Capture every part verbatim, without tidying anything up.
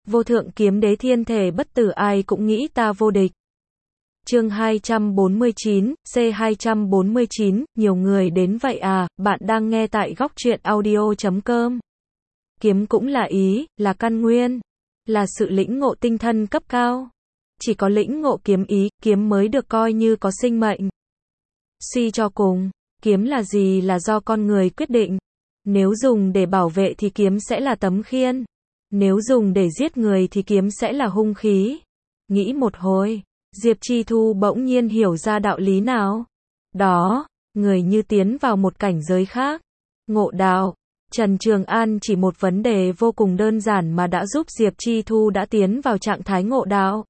Vô thượng kiếm đế thiên thể bất tử ai cũng nghĩ ta vô địch. Chương hai trăm bốn mươi chín, C hai trăm bốn mươi chín, nhiều người đến vậy à, bạn đang nghe tại góc truyện audio chấm com. Kiếm cũng là ý, là căn nguyên, là sự lĩnh ngộ tinh thần cấp cao. Chỉ có lĩnh ngộ kiếm ý, kiếm mới được coi như có sinh mệnh. Suy cho cùng, kiếm là gì là do con người quyết định. Nếu dùng để bảo vệ thì kiếm sẽ là tấm khiên. Nếu dùng để giết người thì kiếm sẽ là hung khí. Nghĩ một hồi, Diệp Chi Thu bỗng nhiên hiểu ra đạo lý nào. Đó, người như tiến vào một cảnh giới khác. Ngộ đạo. Trần Trường An chỉ một vấn đề vô cùng đơn giản mà đã giúp Diệp Chi Thu đã tiến vào trạng thái ngộ đạo.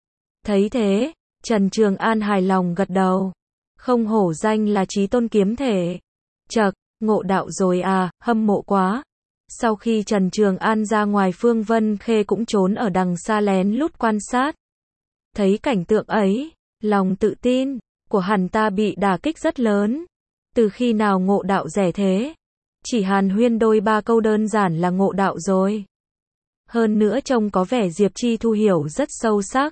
Thấy thế, Trần Trường An hài lòng gật đầu. Không hổ danh là chí tôn kiếm thể. Chậc, ngộ đạo rồi à, hâm mộ quá. Sau khi Trần Trường An ra ngoài, Phương Vân Khê cũng trốn ở đằng xa lén lút quan sát. Thấy cảnh tượng ấy, lòng tự tin của hắn ta bị đả kích rất lớn. Từ khi nào ngộ đạo rẻ thế? Chỉ hàn huyên đôi ba câu đơn giản là ngộ đạo rồi. Hơn nữa trông có vẻ Diệp Chi Thu hiểu rất sâu sắc.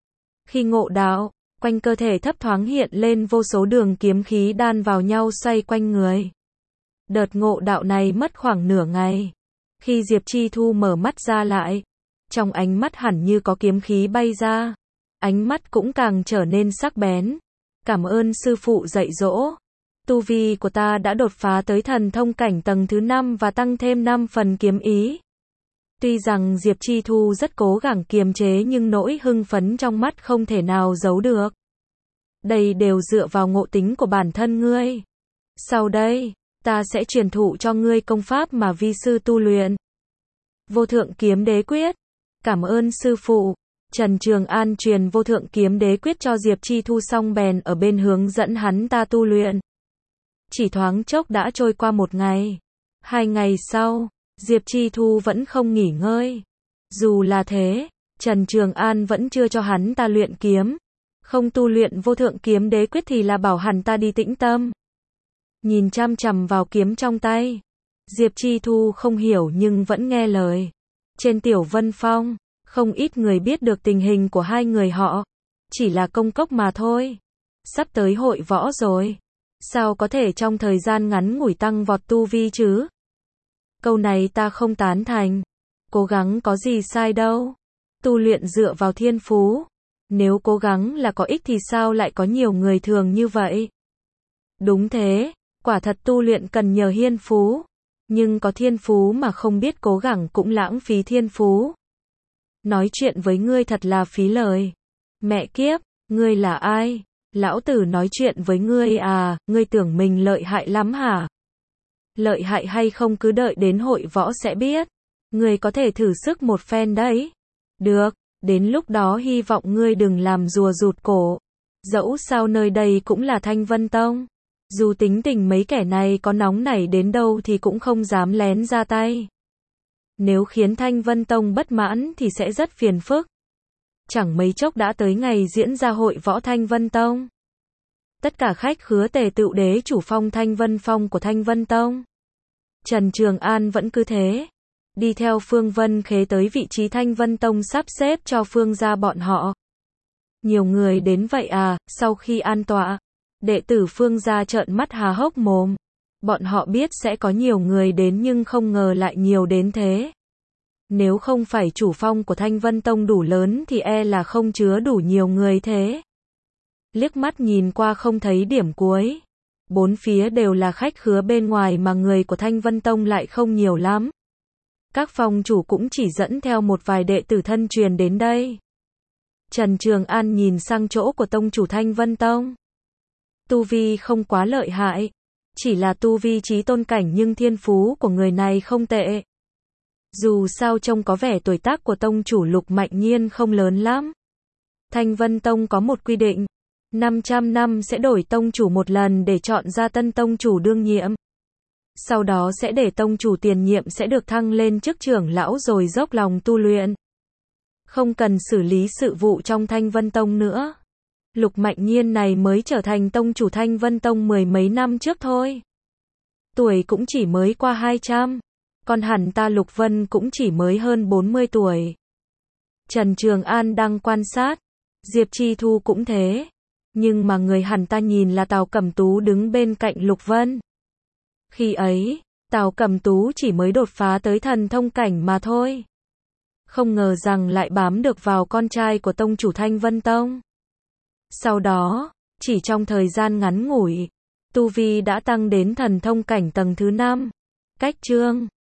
Khi ngộ đạo, quanh cơ thể thấp thoáng hiện lên vô số đường kiếm khí đan vào nhau xoay quanh người. Đợt ngộ đạo này mất khoảng nửa ngày. Khi Diệp Chi Thu mở mắt ra lại, trong ánh mắt hẳn như có kiếm khí bay ra. Ánh mắt cũng càng trở nên sắc bén. Cảm ơn sư phụ dạy dỗ. Tu vi của ta đã đột phá tới thần thông cảnh tầng thứ năm và tăng thêm năm phần kiếm ý. Tuy rằng Diệp Chi Thu rất cố gắng kiềm chế nhưng nỗi hưng phấn trong mắt không thể nào giấu được. Đây đều dựa vào ngộ tính của bản thân ngươi. Sau đây, ta sẽ truyền thụ cho ngươi công pháp mà vi sư tu luyện. Vô thượng kiếm đế quyết. Cảm ơn sư phụ. Trần Trường An truyền vô thượng kiếm đế quyết cho Diệp Chi Thu xong bèn ở bên hướng dẫn hắn ta tu luyện. Chỉ thoáng chốc đã trôi qua một ngày. Hai ngày sau, Diệp Chi Thu vẫn không nghỉ ngơi. Dù là thế, Trần Trường An vẫn chưa cho hắn ta luyện kiếm. Không tu luyện vô thượng kiếm đế quyết thì là bảo hắn ta đi tĩnh tâm. Nhìn chăm chằm vào kiếm trong tay, Diệp Chi Thu không hiểu nhưng vẫn nghe lời. Trên Tiểu Vân Phong, không ít người biết được tình hình của hai người họ. Chỉ là công cốc mà thôi. Sắp tới hội võ rồi. Sao có thể trong thời gian ngắn ngủi tăng vọt tu vi chứ? Câu này ta không tán thành. Cố gắng có gì sai đâu. Tu luyện dựa vào thiên phú. Nếu cố gắng là có ích thì sao lại có nhiều người thường như vậy? Đúng thế, quả thật tu luyện cần nhờ hiên phú. Nhưng có thiên phú mà không biết cố gắng cũng lãng phí thiên phú. Nói chuyện với ngươi thật là phí lời. Mẹ kiếp, ngươi là ai? Lão tử nói chuyện với ngươi à, ngươi tưởng mình lợi hại lắm hả? Lợi hại hay không cứ đợi đến hội võ sẽ biết. Ngươi có thể thử sức một phen đấy. Được, đến lúc đó hy vọng ngươi đừng làm rùa rụt cổ. Dẫu sao nơi đây cũng là Thanh Vân Tông. Dù tính tình mấy kẻ này có nóng nảy đến đâu thì cũng không dám lén ra tay. Nếu khiến Thanh Vân Tông bất mãn thì sẽ rất phiền phức. Chẳng mấy chốc đã tới ngày diễn ra hội võ Thanh Vân Tông. Tất cả khách khứa tề tựu đế chủ phong Thanh Vân Phong của Thanh Vân Tông. Trần Trường An vẫn cứ thế. Đi theo Phương Vân Khế tới vị trí Thanh Vân Tông sắp xếp cho Phương gia bọn họ. Nhiều người đến vậy à, sau khi an tọa. Đệ tử Phương gia trợn mắt há hốc mồm. Bọn họ biết sẽ có nhiều người đến nhưng không ngờ lại nhiều đến thế. Nếu không phải chủ phong của Thanh Vân Tông đủ lớn thì e là không chứa đủ nhiều người thế. Liếc mắt nhìn qua không thấy điểm cuối. Bốn phía đều là khách khứa bên ngoài mà người của Thanh Vân Tông lại không nhiều lắm. Các phong chủ cũng chỉ dẫn theo một vài đệ tử thân truyền đến đây. Trần Trường An nhìn sang chỗ của tông chủ Thanh Vân Tông. Tu vi không quá lợi hại. Chỉ là tu vi chí tôn cảnh nhưng thiên phú của người này không tệ. Dù sao trông có vẻ tuổi tác của tông chủ Lục Mạnh Nhiên không lớn lắm. Thanh Vân Tông có một quy định. năm trăm năm sẽ đổi tông chủ một lần để chọn ra tân tông chủ đương nhiệm. Sau đó sẽ để tông chủ tiền nhiệm sẽ được thăng lên chức trưởng lão rồi dốc lòng tu luyện. Không cần xử lý sự vụ trong Thanh Vân Tông nữa. Lục Mạnh Nhiên này mới trở thành tông chủ Thanh Vân Tông mười mấy năm trước thôi. Tuổi cũng chỉ mới qua hai trăm. Còn hẳn ta Lục Vân cũng chỉ mới hơn bốn mươi tuổi. Trần Trường An đang quan sát. Diệp Chi Thu cũng thế. Nhưng mà người hẳn ta nhìn là Tào Cẩm Tú đứng bên cạnh Lục Vân. Khi ấy, Tào Cẩm Tú chỉ mới đột phá tới thần thông cảnh mà thôi. Không ngờ rằng lại bám được vào con trai của tông chủ Thanh Vân Tông. Sau đó, chỉ trong thời gian ngắn ngủi, tu vi đã tăng đến thần thông cảnh tầng thứ năm. Cách chương